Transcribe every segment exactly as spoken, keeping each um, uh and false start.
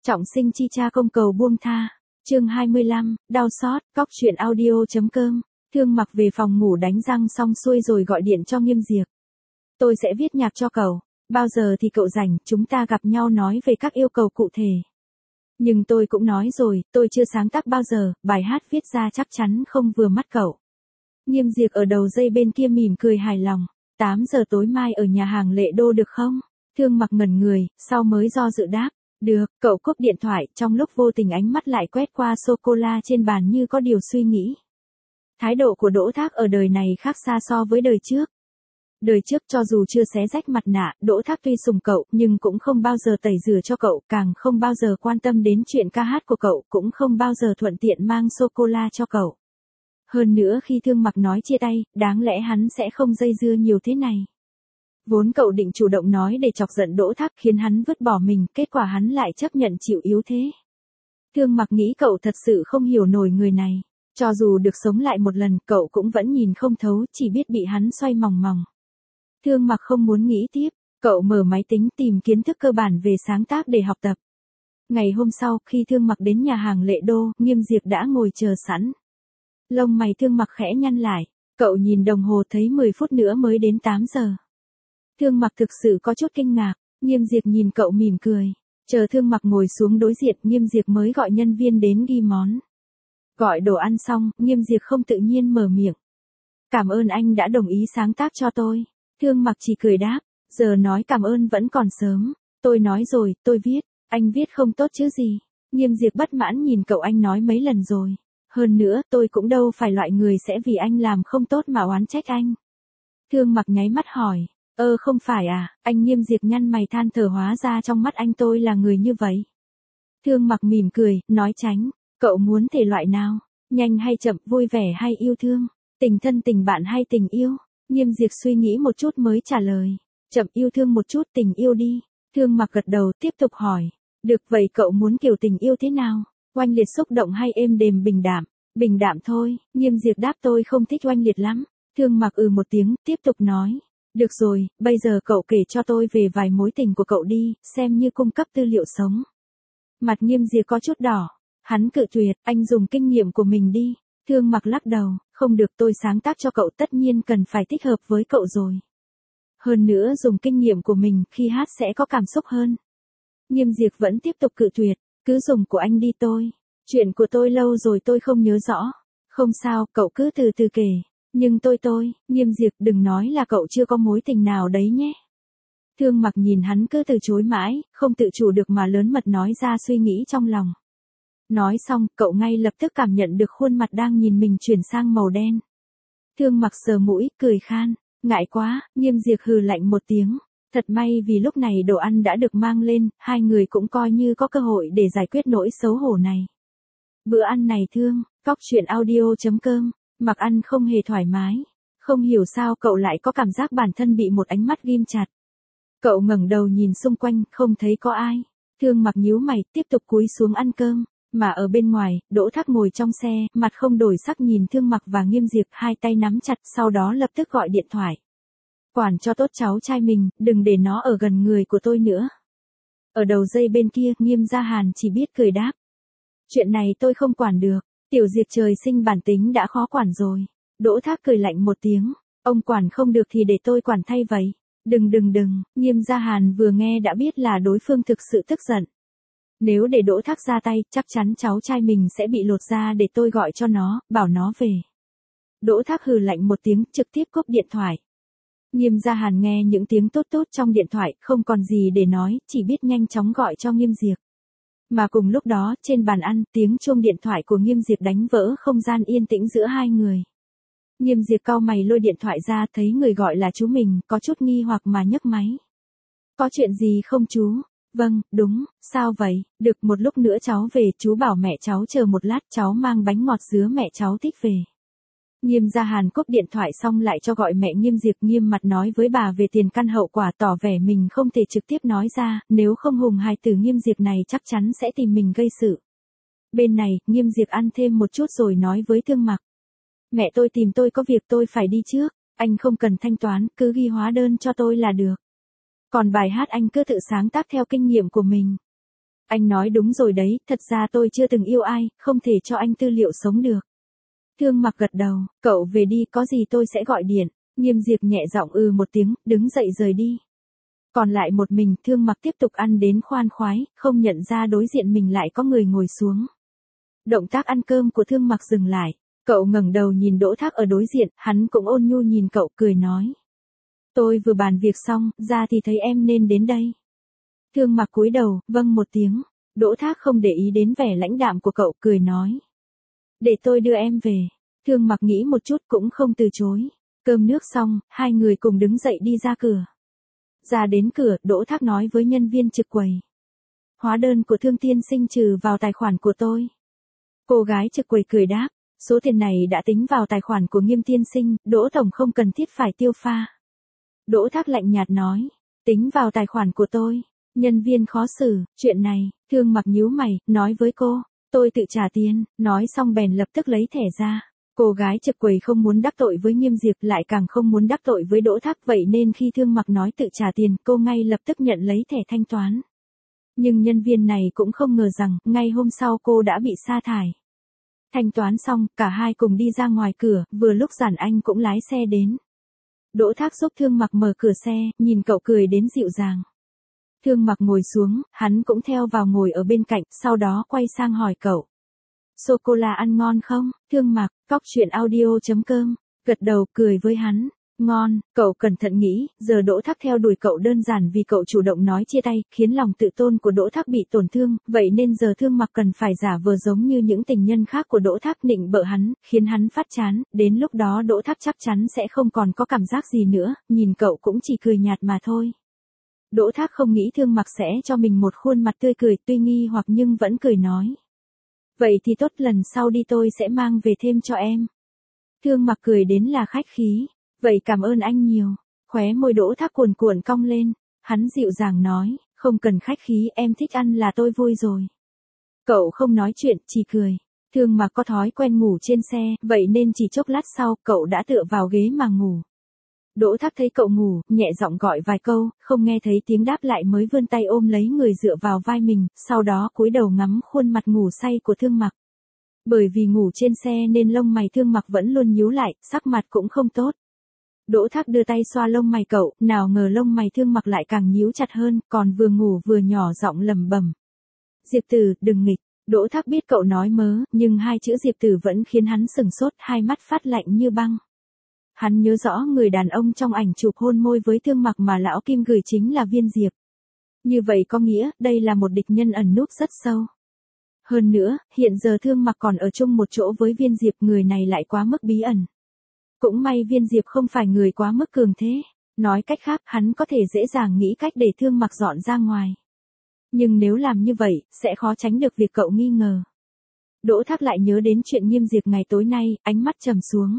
Trọng sinh chi cha công cầu buông tha. Chương hai mươi lăm, đau xót, cóc truyện audio.com. Thương Mặc về phòng ngủ đánh răng xong xuôi rồi gọi điện cho Nghiêm Diệp. Tôi sẽ viết nhạc cho cậu, bao giờ thì cậu rảnh, chúng ta gặp nhau nói về các yêu cầu cụ thể. Nhưng tôi cũng nói rồi, tôi chưa sáng tác bao giờ, bài hát viết ra chắc chắn không vừa mắt cậu. Nghiêm Diệp ở đầu dây bên kia mỉm cười hài lòng. tám giờ tối mai ở nhà hàng Lệ Đô được không? Thương Mặc ngẩn người, sau mới do dự đáp. Được, cậu cúp điện thoại, trong lúc vô tình ánh mắt lại quét qua sô-cô-la trên bàn như có điều suy nghĩ. Thái độ của Đỗ Thác ở đời này khác xa so với đời trước. Đời trước cho dù chưa xé rách mặt nạ, Đỗ Thác tuy sùng cậu, nhưng cũng không bao giờ tẩy rửa cho cậu, càng không bao giờ quan tâm đến chuyện ca hát của cậu, cũng không bao giờ thuận tiện mang sô-cô-la cho cậu. Hơn nữa khi Thương Mặc nói chia tay, đáng lẽ hắn sẽ không dây dưa nhiều thế này. Vốn cậu định chủ động nói để chọc giận Đỗ Thác khiến hắn vứt bỏ mình, kết quả hắn lại chấp nhận chịu yếu thế. Thương Mặc nghĩ cậu thật sự không hiểu nổi người này. Cho dù được sống lại một lần, cậu cũng vẫn nhìn không thấu, chỉ biết bị hắn xoay mòng mòng. Thương Mặc không muốn nghĩ tiếp, cậu mở máy tính tìm kiến thức cơ bản về sáng tác để học tập. Ngày hôm sau, khi Thương Mặc đến nhà hàng Lệ Đô, Nghiêm Diệp đã ngồi chờ sẵn. Lông mày Thương Mặc khẽ nhăn lại, cậu nhìn đồng hồ thấy mười phút nữa mới đến tám giờ. Thương Mặc thực sự có chút kinh ngạc, Nghiêm Diệp nhìn cậu mỉm cười. Chờ Thương Mặc ngồi xuống đối diện, Nghiêm Diệp mới gọi nhân viên đến ghi món. Gọi đồ ăn xong, Nghiêm Diệp không tự nhiên mở miệng. Cảm ơn anh đã đồng ý sáng tác cho tôi. Thương Mặc chỉ cười đáp, giờ nói cảm ơn vẫn còn sớm. Tôi nói rồi, tôi viết, anh viết không tốt chứ gì. Nghiêm Diệp bất mãn nhìn cậu, anh nói mấy lần rồi. Hơn nữa, tôi cũng đâu phải loại người sẽ vì anh làm không tốt mà oán trách anh. Thương Mặc nháy mắt hỏi, ơ không phải à, anh. Nghiêm Diệp nhăn mày than thở, hóa ra trong mắt anh tôi là người như vậy. Thương Mặc mỉm cười, nói tránh, cậu muốn thể loại nào, nhanh hay chậm, vui vẻ hay yêu thương, tình thân tình bạn hay tình yêu. Nghiêm Diệp suy nghĩ một chút mới trả lời, chậm yêu thương một chút, tình yêu đi. Thương Mặc gật đầu tiếp tục hỏi, được vậy cậu muốn kiểu tình yêu thế nào, oanh liệt xúc động hay êm đềm bình đạm? Bình đạm thôi. Nghiêm Diệp đáp, tôi không thích oanh liệt lắm. Thương Mặc ừ một tiếng, tiếp tục nói, được rồi, bây giờ cậu kể cho tôi về vài mối tình của cậu đi, xem như cung cấp tư liệu sống. Mặt Nghiêm Diệp có chút đỏ, hắn cự tuyệt, anh dùng kinh nghiệm của mình đi. Thương Mặc lắc đầu, không được, tôi sáng tác cho cậu tất nhiên cần phải thích hợp với cậu rồi. Hơn nữa dùng kinh nghiệm của mình, khi hát sẽ có cảm xúc hơn. Nghiêm Diệp vẫn tiếp tục cự tuyệt, cứ dùng của anh đi tôi. Chuyện của tôi lâu rồi tôi không nhớ rõ. Không sao, cậu cứ từ từ kể. Nhưng tôi tôi, Nghiêm Diệp đừng nói là cậu chưa có mối tình nào đấy nhé. Thương Mặc nhìn hắn cứ từ chối mãi, không tự chủ được mà lớn mật nói ra suy nghĩ trong lòng. Nói xong, cậu ngay lập tức cảm nhận được khuôn mặt đang nhìn mình chuyển sang màu đen. Thương Mặc sờ mũi, cười khan, ngại quá. Nghiêm Diệp hừ lạnh một tiếng. Thật may vì lúc này đồ ăn đã được mang lên, hai người cũng coi như có cơ hội để giải quyết nỗi xấu hổ này. Bữa ăn này Thương, cóc truyện audio.com, Mặc ăn không hề thoải mái. Không hiểu sao cậu lại có cảm giác bản thân bị một ánh mắt ghim chặt. Cậu ngẩng đầu nhìn xung quanh, không thấy có ai. Thương Mặc nhíu mày, tiếp tục cúi xuống ăn cơm. Mà ở bên ngoài, Đỗ Thác ngồi trong xe, mặt không đổi sắc nhìn Thương Mặc và Nghiêm Diệp, hai tay nắm chặt, sau đó lập tức gọi điện thoại. Quản cho tốt cháu trai mình, đừng để nó ở gần người của tôi nữa. Ở đầu dây bên kia, Nghiêm Gia Hàn chỉ biết cười đáp. Chuyện này tôi không quản được, Tiểu Diệp trời sinh bản tính đã khó quản rồi. Đỗ Thác cười lạnh một tiếng, ông quản không được thì để tôi quản thay vậy. Đừng đừng đừng, Nghiêm Gia Hàn vừa nghe đã biết là đối phương thực sự tức giận. Nếu để Đỗ Thác ra tay, chắc chắn cháu trai mình sẽ bị lột ra, để tôi gọi cho nó, bảo nó về. Đỗ Thác hừ lạnh một tiếng, trực tiếp cúp điện thoại. Nghiêm Gia Hàn nghe những tiếng tốt tốt trong điện thoại, không còn gì để nói, chỉ biết nhanh chóng gọi cho Nghiêm Diệp. Mà cùng lúc đó, trên bàn ăn, tiếng chuông điện thoại của Nghiêm Diệp đánh vỡ không gian yên tĩnh giữa hai người. Nghiêm Diệp cau mày lôi điện thoại ra, thấy người gọi là chú mình, có chút nghi hoặc mà nhấc máy. Có chuyện gì không chú? Vâng, đúng, sao vậy? Được, một lúc nữa cháu về, chú bảo mẹ cháu chờ một lát, cháu mang bánh ngọt dứa mẹ cháu thích về. Nghiêm Gia Hàn cúp điện thoại xong lại cho gọi mẹ Nghiêm Diệp, nghiêm mặt nói với bà về tiền căn hậu quả, tỏ vẻ mình không thể trực tiếp nói ra, nếu không hùng hài tử Nghiêm Diệp này chắc chắn sẽ tìm mình gây sự. Bên này, Nghiêm Diệp ăn thêm một chút rồi nói với Thương Mặc. Mẹ tôi tìm tôi có việc, tôi phải đi trước, anh không cần thanh toán, cứ ghi hóa đơn cho tôi là được. Còn bài hát anh cứ tự sáng tác theo kinh nghiệm của mình. Anh nói đúng rồi đấy, thật ra tôi chưa từng yêu ai, không thể cho anh tư liệu sống được. Thương Mặc gật đầu, cậu về đi, có gì tôi sẽ gọi điện. Nghiêm Diệp nhẹ giọng ừ một tiếng, đứng dậy rời đi. Còn lại một mình, Thương Mặc tiếp tục ăn đến khoan khoái, không nhận ra đối diện mình lại có người ngồi xuống. Động tác ăn cơm của Thương Mặc dừng lại, cậu ngẩng đầu nhìn Đỗ Thác ở đối diện, hắn cũng ôn nhu nhìn cậu, cười nói. Tôi vừa bàn việc xong, ra thì thấy em nên đến đây. Thương Mặc cúi đầu, vâng một tiếng. Đỗ Thác không để ý đến vẻ lãnh đạm của cậu, cười nói. Để tôi đưa em về. Thương Mặc nghĩ một chút cũng không từ chối. Cơm nước xong, hai người cùng đứng dậy đi ra cửa. Ra đến cửa, Đỗ Thác nói với nhân viên trực quầy. Hóa đơn của Thương tiên sinh trừ vào tài khoản của tôi. Cô gái trực quầy cười đáp. Số tiền này đã tính vào tài khoản của Nghiêm tiên sinh, Đỗ tổng không cần thiết phải tiêu pha. Đỗ Thác lạnh nhạt nói. Tính vào tài khoản của tôi. Nhân viên khó xử, chuyện này, Thương Mặc nhíu mày, nói với cô. Tôi tự trả tiền, nói xong bèn lập tức lấy thẻ ra. Cô gái trực quầy không muốn đắc tội với Nghiêm Diệp, lại càng không muốn đắc tội với Đỗ Thác, vậy nên khi Thương Mặc nói tự trả tiền, cô ngay lập tức nhận lấy thẻ thanh toán. Nhưng nhân viên này cũng không ngờ rằng, ngay hôm sau cô đã bị sa thải. Thanh toán xong, cả hai cùng đi ra ngoài cửa, vừa lúc Giản Anh cũng lái xe đến. Đỗ Thác giúp Thương Mặc mở cửa xe, nhìn cậu cười đến dịu dàng. Thương Mặc ngồi xuống, hắn cũng theo vào ngồi ở bên cạnh, sau đó quay sang hỏi cậu. Sô-cô-la ăn ngon không? Thương Mặc, cóc truyện audio chấm com, gật đầu cười với hắn. Ngon, cậu cẩn thận nghĩ, giờ Đỗ Thác theo đuổi cậu đơn giản vì cậu chủ động nói chia tay, khiến lòng tự tôn của Đỗ Thác bị tổn thương, vậy nên giờ Thương Mặc cần phải giả vờ giống như những tình nhân khác của Đỗ Thác, nịnh bợ hắn, khiến hắn phát chán, đến lúc đó Đỗ Thác chắc chắn sẽ không còn có cảm giác gì nữa, nhìn cậu cũng chỉ cười nhạt mà thôi. Đỗ Thác không nghĩ Thương Mặc sẽ cho mình một khuôn mặt tươi cười, tuy nghi hoặc nhưng vẫn cười nói. Vậy thì tốt, lần sau đi tôi sẽ mang về thêm cho em. Thương Mặc cười đến là khách khí. Vậy cảm ơn anh nhiều. Khóe môi Đỗ Thác cuồn cuộn cong lên. Hắn dịu dàng nói, không cần khách khí, em thích ăn là tôi vui rồi. Cậu không nói chuyện, chỉ cười. Thương Mặc có thói quen ngủ trên xe, vậy nên chỉ chốc lát sau, cậu đã tựa vào ghế mà ngủ. Đỗ Thác thấy cậu ngủ, nhẹ giọng gọi vài câu, không nghe thấy tiếng đáp lại mới vươn tay ôm lấy người dựa vào vai mình, sau đó cúi đầu ngắm khuôn mặt ngủ say của Thương Mặc. Bởi vì ngủ trên xe nên lông mày Thương Mặc vẫn luôn nhíu lại, sắc mặt cũng không tốt. Đỗ Thác đưa tay xoa lông mày cậu, nào ngờ lông mày Thương Mặc lại càng nhíu chặt hơn, còn vừa ngủ vừa nhỏ giọng lẩm bẩm. Diệp Tử, đừng nghịch. Đỗ Thác biết cậu nói mớ, nhưng hai chữ Diệp Tử vẫn khiến hắn sửng sốt, hai mắt phát lạnh như băng. Hắn nhớ rõ người đàn ông trong ảnh chụp hôn môi với Thương Mặc mà lão Kim gửi chính là Viên Diệp. Như vậy có nghĩa, đây là một địch nhân ẩn núp rất sâu. Hơn nữa, hiện giờ Thương Mặc còn ở chung một chỗ với Viên Diệp, người này lại quá mức bí ẩn. Cũng may Viên Diệp không phải người quá mức cường thế. Nói cách khác, hắn có thể dễ dàng nghĩ cách để Thương Mặc dọn ra ngoài. Nhưng nếu làm như vậy, sẽ khó tránh được việc cậu nghi ngờ. Đỗ Thác lại nhớ đến chuyện Nghiêm Diệp ngày tối nay, ánh mắt trầm xuống.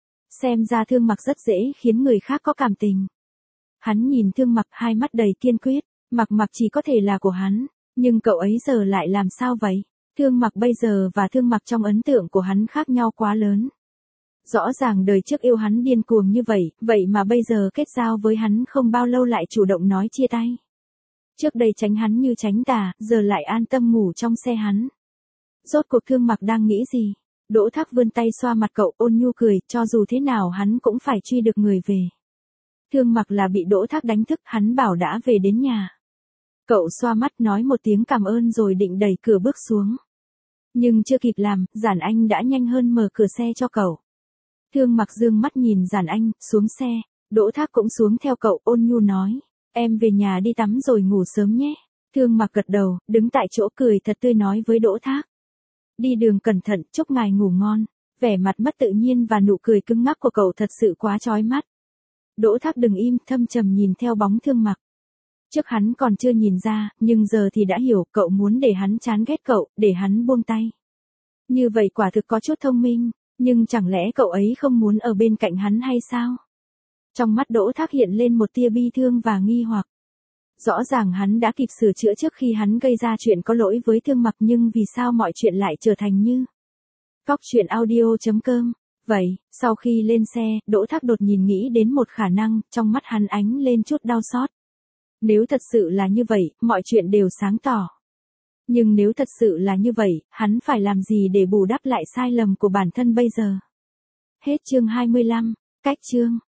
Xem ra Thương Mặc rất dễ khiến người khác có cảm tình. Hắn nhìn Thương Mặc, hai mắt đầy kiên quyết, Mặc Mặc chỉ có thể là của hắn, nhưng cậu ấy giờ lại làm sao vậy? Thương Mặc bây giờ và Thương Mặc trong ấn tượng của hắn khác nhau quá lớn. Rõ ràng đời trước yêu hắn điên cuồng như vậy, vậy mà bây giờ kết giao với hắn không bao lâu lại chủ động nói chia tay. Trước đây tránh hắn như tránh tà, giờ lại an tâm ngủ trong xe hắn. Rốt cuộc Thương Mặc đang nghĩ gì? Đỗ Thác vươn tay xoa mặt cậu, ôn nhu cười, cho dù thế nào hắn cũng phải truy được người về. Thương Mặc là bị Đỗ Thác đánh thức, hắn bảo đã về đến nhà. Cậu xoa mắt nói một tiếng cảm ơn rồi định đẩy cửa bước xuống. Nhưng chưa kịp làm, Giản Anh đã nhanh hơn mở cửa xe cho cậu. Thương Mặc dương mắt nhìn Giản Anh, xuống xe, Đỗ Thác cũng xuống theo cậu, ôn nhu nói, em về nhà đi tắm rồi ngủ sớm nhé. Thương Mặc gật đầu, đứng tại chỗ cười thật tươi nói với Đỗ Thác. Đi đường cẩn thận, chúc ngài ngủ ngon. Vẻ mặt mất tự nhiên và nụ cười cứng ngắc của cậu thật sự quá chói mắt. Đỗ Thác đừng im, thâm trầm nhìn theo bóng Thương Mặc. Trước hắn còn chưa nhìn ra, nhưng giờ thì đã hiểu, cậu muốn để hắn chán ghét cậu, để hắn buông tay. Như vậy quả thực có chút thông minh, nhưng chẳng lẽ cậu ấy không muốn ở bên cạnh hắn hay sao? Trong mắt Đỗ Thác hiện lên một tia bi thương và nghi hoặc. Rõ ràng hắn đã kịp sửa chữa trước khi hắn gây ra chuyện có lỗi với Thương Mặc, nhưng vì sao mọi chuyện lại trở thành như cóc truyện audio chấm com. Vậy, sau khi lên xe, Đỗ Thác đột nhìn nghĩ đến một khả năng, trong mắt hắn ánh lên chút đau xót. Nếu thật sự là như vậy, mọi chuyện đều sáng tỏ. Nhưng nếu thật sự là như vậy, hắn phải làm gì để bù đắp lại sai lầm của bản thân bây giờ? Hết chương hai mươi lăm. Cách chương